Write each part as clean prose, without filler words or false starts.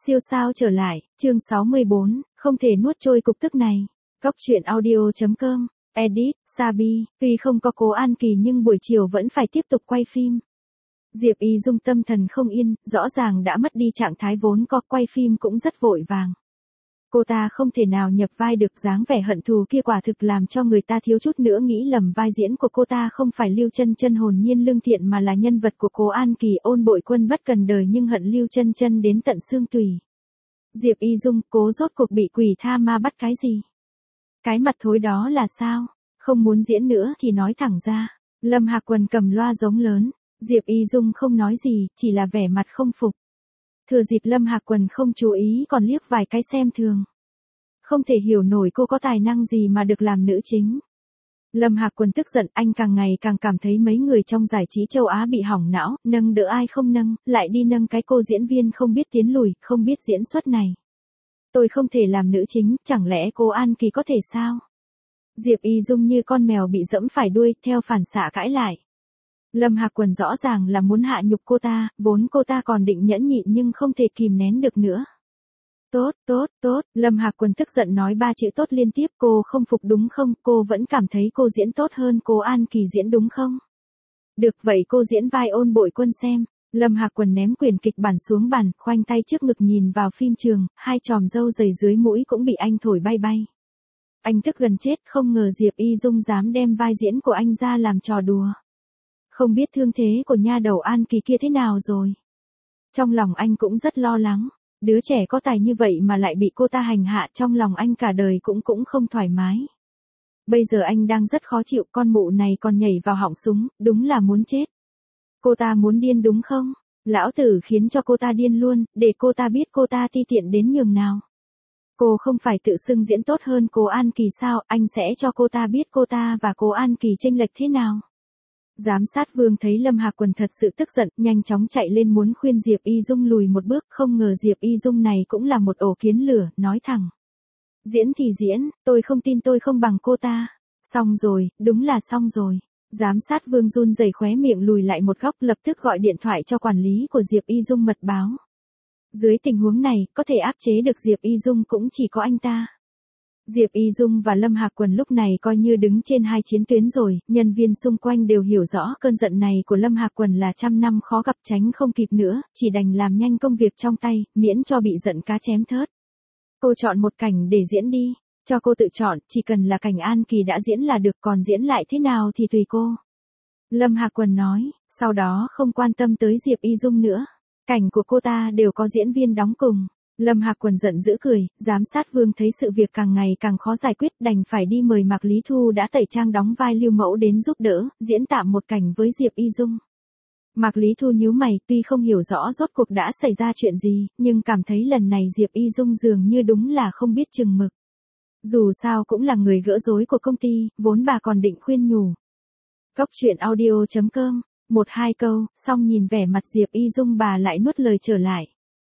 Siêu sao trở lại, chương 64, không thể nuốt trôi cục tức này. Góc truyện audio.com, edit, Sabi, tuy không có Cố An Kỳ nhưng buổi chiều vẫn phải tiếp tục quay phim. Diệp Y Dung tâm thần không yên, rõ ràng đã mất đi trạng thái vốn có, quay phim cũng rất vội vàng. Cô ta không thể nào nhập vai được, dáng vẻ hận thù kia quả thực làm cho người ta thiếu chút nữa nghĩ lầm vai diễn của cô ta không phải Lưu Chân Chân hồn nhiên lương thiện mà là nhân vật của Cố An Kỳ ôn bội quân bất cần đời nhưng hận Lưu Chân Chân đến tận xương tủy. Diệp Y Dung, cố rốt cuộc bị quỷ tha ma bắt cái gì? Cái mặt thối đó là sao? Không muốn diễn nữa thì nói thẳng ra. Lâm Hạc Quần cầm loa giống lớn. Diệp Y Dung không nói gì, chỉ là vẻ mặt không phục. Thừa dịp Lâm Hạc Quần không chú ý còn liếc vài cái xem thường. Không thể hiểu nổi cô có tài năng gì mà được làm nữ chính. Lâm Hạc Quần tức giận, anh càng ngày càng cảm thấy mấy người trong giải trí châu Á bị hỏng não, nâng đỡ ai không nâng, lại đi nâng cái cô diễn viên không biết tiến lùi, không biết diễn xuất này. Tôi không thể làm nữ chính, chẳng lẽ Cố An Kỳ có thể sao? Diệp Y Dung như con mèo bị dẫm phải đuôi, theo phản xạ cãi lại. Lâm Hạc Quần rõ ràng là muốn hạ nhục cô ta, vốn cô ta còn định nhẫn nhịn nhưng không thể kìm nén được nữa. Tốt, Lâm Hạc Quần tức giận nói 3 chữ tốt liên tiếp, cô không phục đúng không, cô vẫn cảm thấy cô diễn tốt hơn Cố An Kỳ diễn đúng không? Được vậy cô diễn vai ôn bội quân xem. Lâm Hạc Quần ném quyển kịch bản xuống bàn, khoanh tay trước ngực nhìn vào phim trường, hai chòm râu dày dưới mũi cũng bị anh thổi bay bay. Anh tức gần chết, không ngờ Diệp Y Dung dám đem vai diễn của anh ra làm trò đùa. Không biết thương thế của nha đầu An Kỳ kia thế nào rồi. Trong lòng anh cũng rất lo lắng. Đứa trẻ có tài như vậy mà lại bị cô ta hành hạ, trong lòng anh cả đời cũng không thoải mái. Bây giờ anh đang rất khó chịu, con mụ này còn nhảy vào họng súng, đúng là muốn chết. Cô ta muốn điên đúng không? Lão tử khiến cho cô ta điên luôn, để cô ta biết cô ta ti tiện đến nhường nào. Cô không phải tự xưng diễn tốt hơn Cố An Kỳ sao, anh sẽ cho cô ta biết cô ta và Cố An Kỳ chênh lệch thế nào. Giám sát Vương thấy Lâm Hạc Quần thật sự tức giận, nhanh chóng chạy lên muốn khuyên Diệp Y Dung lùi một bước, không ngờ Diệp Y Dung này cũng là một ổ kiến lửa, nói thẳng. Diễn thì diễn, tôi không tin tôi không bằng cô ta. Xong rồi, đúng là xong rồi. Giám sát Vương run rẩy khóe miệng lùi lại một góc, lập tức gọi điện thoại cho quản lý của Diệp Y Dung mật báo. Dưới tình huống này, có thể áp chế được Diệp Y Dung cũng chỉ có anh ta. Diệp Y Dung và Lâm Hạc Quần lúc này coi như đứng trên hai chiến tuyến rồi, nhân viên xung quanh đều hiểu rõ cơn giận này của Lâm Hạc Quần là trăm năm khó gặp, tránh không kịp nữa, chỉ đành làm nhanh công việc trong tay, miễn cho bị giận cá chém thớt. Cô chọn một cảnh để diễn đi, cho cô tự chọn, chỉ cần là cảnh An Kỳ đã diễn là được, còn diễn lại thế nào thì tùy cô. Lâm Hạc Quần nói, sau đó không quan tâm tới Diệp Y Dung nữa, cảnh của cô ta đều có diễn viên đóng cùng. Lâm Hạc Quần giận dữ cười, giám sát Vương thấy sự việc càng ngày càng khó giải quyết, đành phải đi mời Mạc Lý Thu đã tẩy trang đóng vai Lưu Mẫu đến giúp đỡ, diễn tạm một cảnh với Diệp Y Dung. Mạc Lý Thu nhíu mày, tuy không hiểu rõ rốt cuộc đã xảy ra chuyện gì, nhưng cảm thấy lần này Diệp Y Dung dường như đúng là không biết chừng mực. Dù sao cũng là người gỡ rối của công ty, vốn bà còn định khuyên nhủ. Góc truyện audio.com, 1-2 câu, xong nhìn vẻ mặt Diệp Y Dung bà lại nuốt lời trở lại.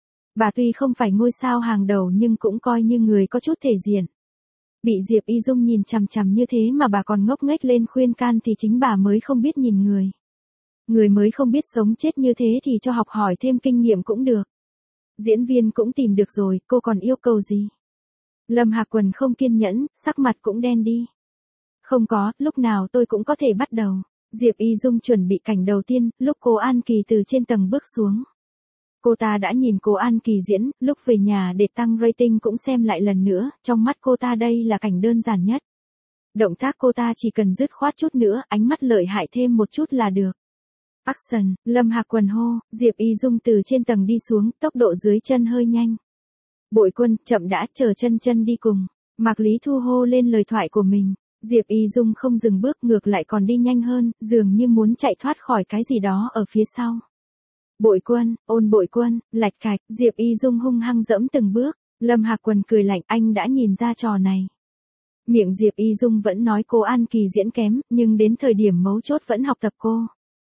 Bà tuy không phải ngôi sao hàng đầu nhưng cũng coi như người có chút thể diện. Bị Diệp Y Dung nhìn chằm chằm như thế mà bà còn ngốc nghếch lên khuyên can thì chính bà mới không biết nhìn người. Người mới không biết sống chết như thế thì cho học hỏi thêm kinh nghiệm cũng được. Diễn viên cũng tìm được rồi, cô còn yêu cầu gì? Lâm Hạc Quần không kiên nhẫn, sắc mặt cũng đen đi. Không có, lúc nào tôi cũng có thể bắt đầu. Diệp Y Dung chuẩn bị cảnh đầu tiên, lúc Cố An Kỳ từ trên tầng bước xuống. Cô ta đã nhìn Cố An Kỳ diễn, lúc về nhà để tăng rating cũng xem lại lần nữa, trong mắt cô ta đây là cảnh đơn giản nhất. Động tác cô ta chỉ cần dứt khoát chút nữa, ánh mắt lợi hại thêm một chút là được. Action, Lâm Hạc Quần hô, Diệp Y Dung từ trên tầng đi xuống, tốc độ dưới chân hơi nhanh. Bội quân, chậm đã, chờ chân chân đi cùng. Mạc Lý Thu hô lên lời thoại của mình. Diệp Y Dung không dừng bước, ngược lại còn đi nhanh hơn, dường như muốn chạy thoát khỏi cái gì đó ở phía sau. Bội quân, ôn bội quân, lạch cạch, Diệp Y Dung hung hăng dẫm từng bước. Lâm Hạc Quần cười lạnh, anh đã nhìn ra trò này. Miệng Diệp Y Dung vẫn nói Cố An Kỳ diễn kém, nhưng đến thời điểm mấu chốt vẫn học tập cô.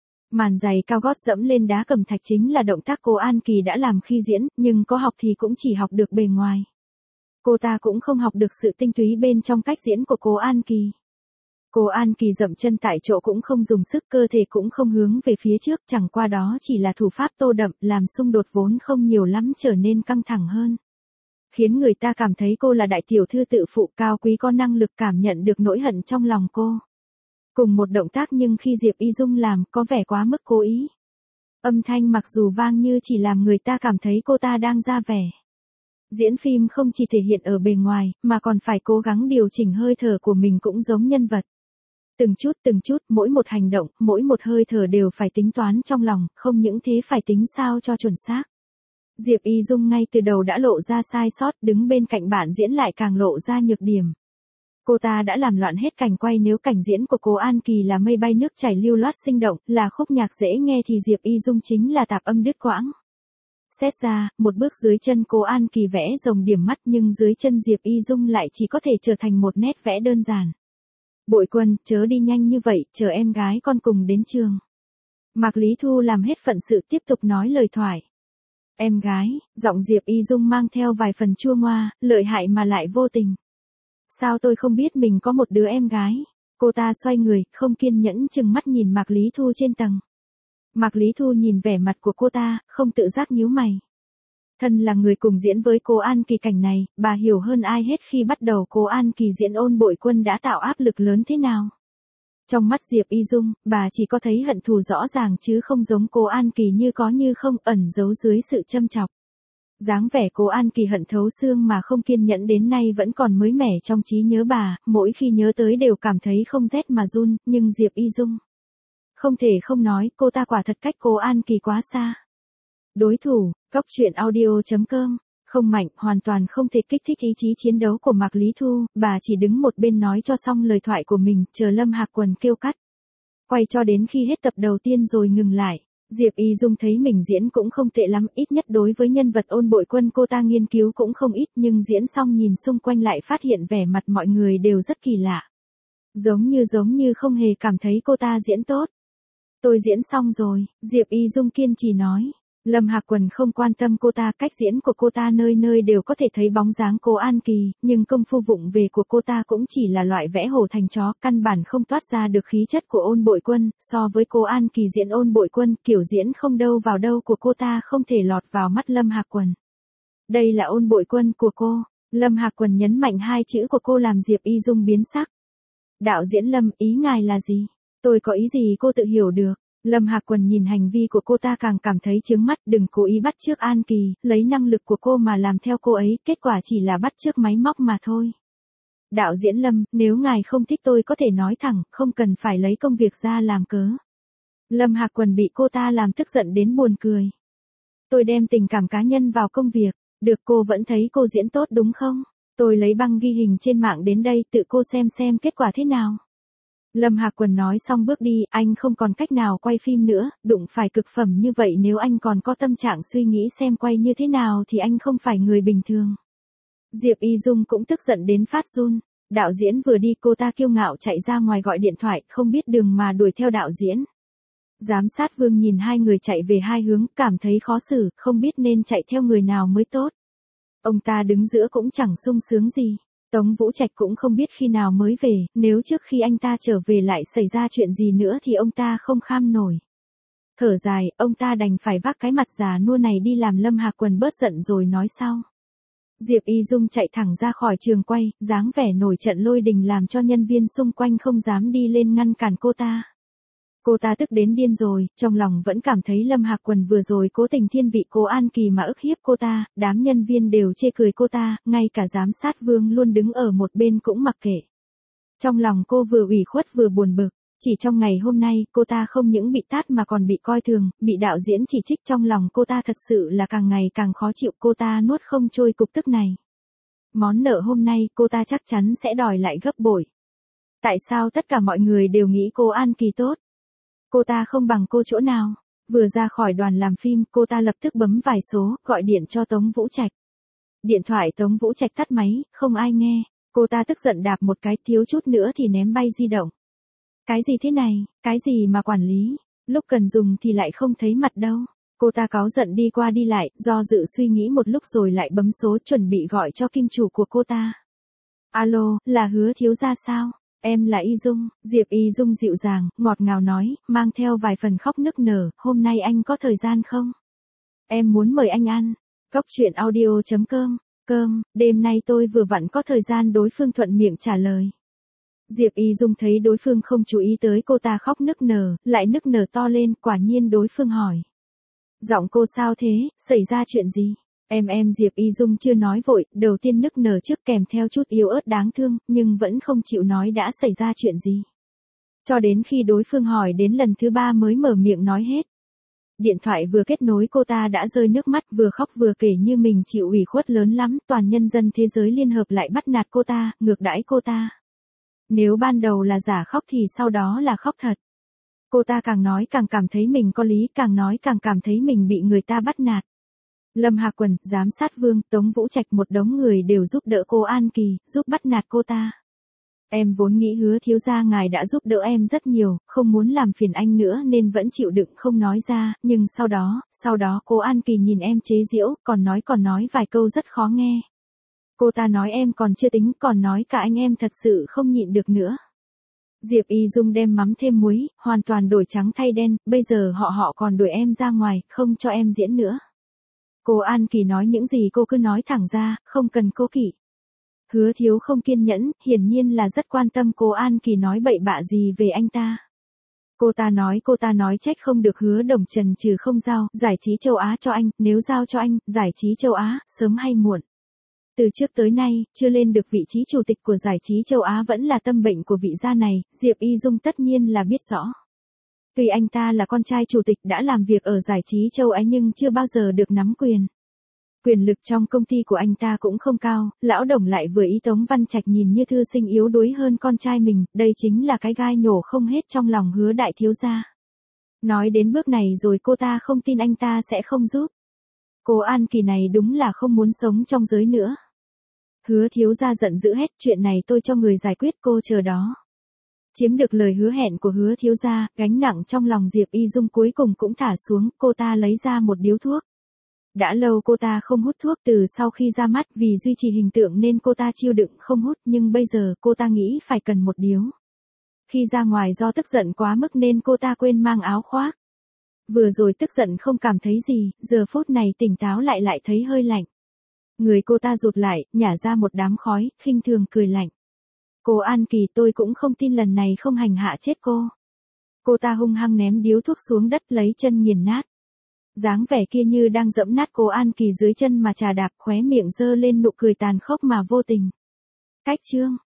Màn giày cao gót dẫm lên đá cẩm thạch chính là động tác Cố An Kỳ đã làm khi diễn, nhưng có học thì cũng chỉ học được bề ngoài. Cô ta cũng không học được sự tinh túy bên trong cách diễn của Cố An Kỳ. Cô An Kỳ dậm chân tại chỗ cũng không dùng sức, cơ thể cũng không hướng về phía trước, chẳng qua đó chỉ là thủ pháp tô đậm, làm xung đột vốn không nhiều lắm trở nên căng thẳng hơn. Khiến người ta cảm thấy cô là đại tiểu thư tự phụ cao quý, có năng lực cảm nhận được nỗi hận trong lòng cô. Cùng một động tác nhưng khi Diệp Y Dung làm có vẻ quá mức cố ý. Âm thanh mặc dù vang như chỉ làm người ta cảm thấy cô ta đang ra vẻ. Diễn phim không chỉ thể hiện ở bề ngoài, mà còn phải cố gắng điều chỉnh hơi thở của mình cũng giống nhân vật. Từng chút, mỗi một hành động, mỗi một hơi thở đều phải tính toán trong lòng, không những thế phải tính sao cho chuẩn xác. Diệp Y Dung ngay từ đầu đã lộ ra sai sót, đứng bên cạnh bạn diễn lại càng lộ ra nhược điểm. Cô ta đã làm loạn hết cảnh quay, nếu cảnh diễn của cô An Kỳ là mây bay nước chảy lưu loát sinh động, là khúc nhạc dễ nghe thì Diệp Y Dung chính là tạp âm đứt quãng. Xét ra, một bước dưới chân cô An Kỳ vẽ rồng điểm mắt nhưng dưới chân Diệp Y Dung lại chỉ có thể trở thành một nét vẽ đơn giản. Bội Quân, chớ đi nhanh như vậy, chờ em gái con cùng đến trường. Mạc Lý Thu làm hết phận sự tiếp tục nói lời thoại. Em gái, giọng Diệp Y Dung mang theo vài phần chua ngoa, lợi hại mà lại vô tình. Sao tôi không biết mình có một đứa em gái? Cô ta xoay người, không kiên nhẫn chừng mắt nhìn Mạc Lý Thu trên tầng. Mạc Lý Thu nhìn vẻ mặt của cô ta, không tự giác nhíu mày. Thân là người cùng diễn với cô An Kỳ cảnh này, bà hiểu hơn ai hết khi bắt đầu cô An Kỳ diễn Ôn Bội Quân đã tạo áp lực lớn thế nào. Trong mắt Diệp Y Dung, bà chỉ có thấy hận thù rõ ràng chứ không giống cô An Kỳ như có như không, ẩn giấu dưới sự châm chọc. Dáng vẻ cô An Kỳ hận thấu xương mà không kiên nhẫn đến nay vẫn còn mới mẻ trong trí nhớ bà, mỗi khi nhớ tới đều cảm thấy không rét mà run, nhưng Diệp Y Dung không thể không nói, cô ta quả thật cách cô An Kỳ quá xa. Đối thủ, Cóc Truyện Audio.com, không mạnh, hoàn toàn không thể kích thích ý chí chiến đấu của Mạc Lý Thu, bà chỉ đứng một bên nói cho xong lời thoại của mình, chờ Lâm Hạc Quần kêu cắt. Quay cho đến khi hết tập đầu tiên rồi ngừng lại. Diệp Y Dung thấy mình diễn cũng không tệ lắm, ít nhất đối với nhân vật Ôn Bội Quân cô ta nghiên cứu cũng không ít, nhưng diễn xong nhìn xung quanh lại phát hiện vẻ mặt mọi người đều rất kỳ lạ. Giống như không hề cảm thấy cô ta diễn tốt. Tôi diễn xong rồi, Diệp Y Dung kiên trì nói. Lâm Hạc Quần không quan tâm cô ta, cách diễn của cô ta nơi nơi đều có thể thấy bóng dáng cô An Kỳ, nhưng công phu vụng về của cô ta cũng chỉ là loại vẽ hổ thành chó, căn bản không toát ra được khí chất của Ôn Bội Quân. So với cô An Kỳ diễn Ôn Bội Quân, kiểu diễn không đâu vào đâu của cô ta không thể lọt vào mắt Lâm Hạc Quần. Đây là Ôn Bội Quân của cô. Lâm Hạc Quần nhấn mạnh hai chữ của cô làm Diệp Y Dung biến sắc. Đạo diễn Lâm, ý ngài là gì? Tôi có ý gì cô tự hiểu được. Lâm Hạc Quần nhìn hành vi của cô ta càng cảm thấy chướng mắt, đừng cố ý bắt chước An Kỳ, lấy năng lực của cô mà làm theo cô ấy, kết quả chỉ là bắt chước máy móc mà thôi. Đạo diễn Lâm, nếu ngài không thích tôi có thể nói thẳng, không cần phải lấy công việc ra làm cớ. Lâm Hạc Quần bị cô ta làm tức giận đến buồn cười. Tôi đem tình cảm cá nhân vào công việc, được, cô vẫn thấy cô diễn tốt đúng không? Tôi lấy băng ghi hình trên mạng đến đây, tự cô xem kết quả thế nào. Lâm Hạc Quần nói xong bước đi, anh không còn cách nào quay phim nữa, đụng phải cực phẩm như vậy nếu anh còn có tâm trạng suy nghĩ xem quay như thế nào thì anh không phải người bình thường. Diệp Y Dung cũng tức giận đến phát run. Đạo diễn vừa đi cô ta kiêu ngạo chạy ra ngoài gọi điện thoại, không biết đường mà đuổi theo đạo diễn. Giám sát Vương nhìn hai người chạy về hai hướng, cảm thấy khó xử, không biết nên chạy theo người nào mới tốt. Ông ta đứng giữa cũng chẳng sung sướng gì. Tống Vũ Trạch cũng không biết khi nào mới về, nếu trước khi anh ta trở về lại xảy ra chuyện gì nữa thì ông ta không kham nổi. Thở dài, ông ta đành phải vác cái mặt già nua này đi làm. Lâm Hạc Quần bớt giận rồi nói sau. Diệp Y Dung chạy thẳng ra khỏi trường quay, dáng vẻ nổi trận lôi đình làm cho nhân viên xung quanh không dám đi lên ngăn cản cô ta. Cô ta tức đến điên rồi, trong lòng vẫn cảm thấy Lâm Hạc Quần vừa rồi cố tình thiên vị cô An Kỳ mà ức hiếp cô ta, đám nhân viên đều chê cười cô ta, ngay cả giám sát Vương luôn đứng ở một bên cũng mặc kệ. Trong lòng cô vừa ủy khuất vừa buồn bực, chỉ trong ngày hôm nay cô ta không những bị tát mà còn bị coi thường, bị đạo diễn chỉ trích, trong lòng cô ta thật sự là càng ngày càng khó chịu, cô ta nuốt không trôi cục tức này. Món nợ hôm nay cô ta chắc chắn sẽ đòi lại gấp bội. Tại sao tất cả mọi người đều nghĩ cô An Kỳ tốt? Cô ta không bằng cô chỗ nào. Vừa ra khỏi đoàn làm phim, cô ta lập tức bấm vài số, gọi điện cho Tống Vũ Trạch. Điện thoại Tống Vũ Trạch tắt máy, không ai nghe. Cô ta tức giận đạp một cái, thiếu chút nữa thì ném bay di động. Cái gì thế này, cái gì mà quản lý, lúc cần dùng thì lại không thấy mặt đâu. Cô ta cáu giận đi qua đi lại, do dự suy nghĩ một lúc rồi lại bấm số chuẩn bị gọi cho kim chủ của cô ta. Alo, là Hứa thiếu gia sao? Em là Y Dung, Diệp Y Dung dịu dàng, ngọt ngào nói, mang theo vài phần khóc nức nở, hôm nay anh có thời gian không? Em muốn mời anh ăn. Cốc truyện audio.com, đêm nay tôi vừa vặn có thời gian, đối phương thuận miệng trả lời. Diệp Y Dung thấy đối phương không chú ý tới cô ta khóc nức nở, lại nức nở to lên, quả nhiên đối phương hỏi. Giọng cô sao thế, xảy ra chuyện gì? Em Diệp Y Dung chưa nói vội, đầu tiên nức nở trước kèm theo chút yếu ớt đáng thương, nhưng vẫn không chịu nói đã xảy ra chuyện gì. Cho đến khi đối phương hỏi đến lần thứ 3 mới mở miệng nói hết. Điện thoại vừa kết nối cô ta đã rơi nước mắt, vừa khóc vừa kể như mình chịu ủy khuất lớn lắm, toàn nhân dân thế giới liên hợp lại bắt nạt cô ta, ngược đãi cô ta. Nếu ban đầu là giả khóc thì sau đó là khóc thật. Cô ta càng nói càng cảm thấy mình có lý, càng nói càng cảm thấy mình bị người ta bắt nạt. Lâm Hạc Quần, Giám sát Vương, Tống Vũ Trạch, một đống người đều giúp đỡ cô An Kỳ, giúp bắt nạt cô ta. Em vốn nghĩ Hứa thiếu gia ngài đã giúp đỡ em rất nhiều, không muốn làm phiền anh nữa nên vẫn chịu đựng không nói ra, nhưng sau đó cô An Kỳ nhìn em chế giễu, còn nói vài câu rất khó nghe. Cô ta nói em còn chưa tính, còn nói cả anh em thật sự không nhịn được nữa. Diệp Y Dung đem mắm thêm muối, hoàn toàn đổi trắng thay đen, bây giờ họ còn đuổi em ra ngoài, không cho em diễn nữa. Cô An Kỳ nói những gì cô cứ nói thẳng ra, không cần cố kỵ. Hứa thiếu không kiên nhẫn, hiển nhiên là rất quan tâm cô An Kỳ nói bậy bạ gì về anh ta. Cô ta nói trách không được Hứa Đồng Trần trừ không giao, giải trí châu Á cho anh, nếu giao cho anh, giải trí châu Á, sớm hay muộn. Từ trước tới nay, chưa lên được vị trí chủ tịch của giải trí châu Á vẫn là tâm bệnh của vị gia này, Diệp Y Dung tất nhiên là biết rõ. Tuy anh ta là con trai chủ tịch đã làm việc ở giải trí châu Á nhưng chưa bao giờ được nắm quyền. Quyền lực trong công ty của anh ta cũng không cao, lão Đồng lại vừa ý Tống Văn Trạch nhìn như thư sinh yếu đuối hơn con trai mình, đây chính là cái gai nhổ không hết trong lòng Hứa đại thiếu gia. Nói đến bước này rồi cô ta không tin anh ta sẽ không giúp. Cô An Kỳ này đúng là không muốn sống trong giới nữa. Hứa thiếu gia giận dữ hết, chuyện này tôi cho người giải quyết, cô chờ đó. Chiếm được lời hứa hẹn của Hứa thiếu gia, gánh nặng trong lòng Diệp Y Dung cuối cùng cũng thả xuống, cô ta lấy ra một điếu thuốc. Đã lâu cô ta không hút thuốc, từ sau khi ra mắt vì duy trì hình tượng nên cô ta chịu đựng không hút, nhưng bây giờ cô ta nghĩ phải cần một điếu. Khi ra ngoài do tức giận quá mức nên cô ta quên mang áo khoác. Vừa rồi tức giận không cảm thấy gì, giờ phút này tỉnh táo lại thấy hơi lạnh. Người cô ta rụt lại, nhả ra một đám khói, khinh thường cười lạnh. Cô An Kỳ, tôi cũng không tin lần này không hành hạ chết cô. Cô ta hung hăng ném điếu thuốc xuống đất, lấy chân nghiền nát. Dáng vẻ kia như đang dẫm nát cô An Kỳ dưới chân mà trà đạp, khóe miệng giơ lên nụ cười tàn khốc mà vô tình. Cách chương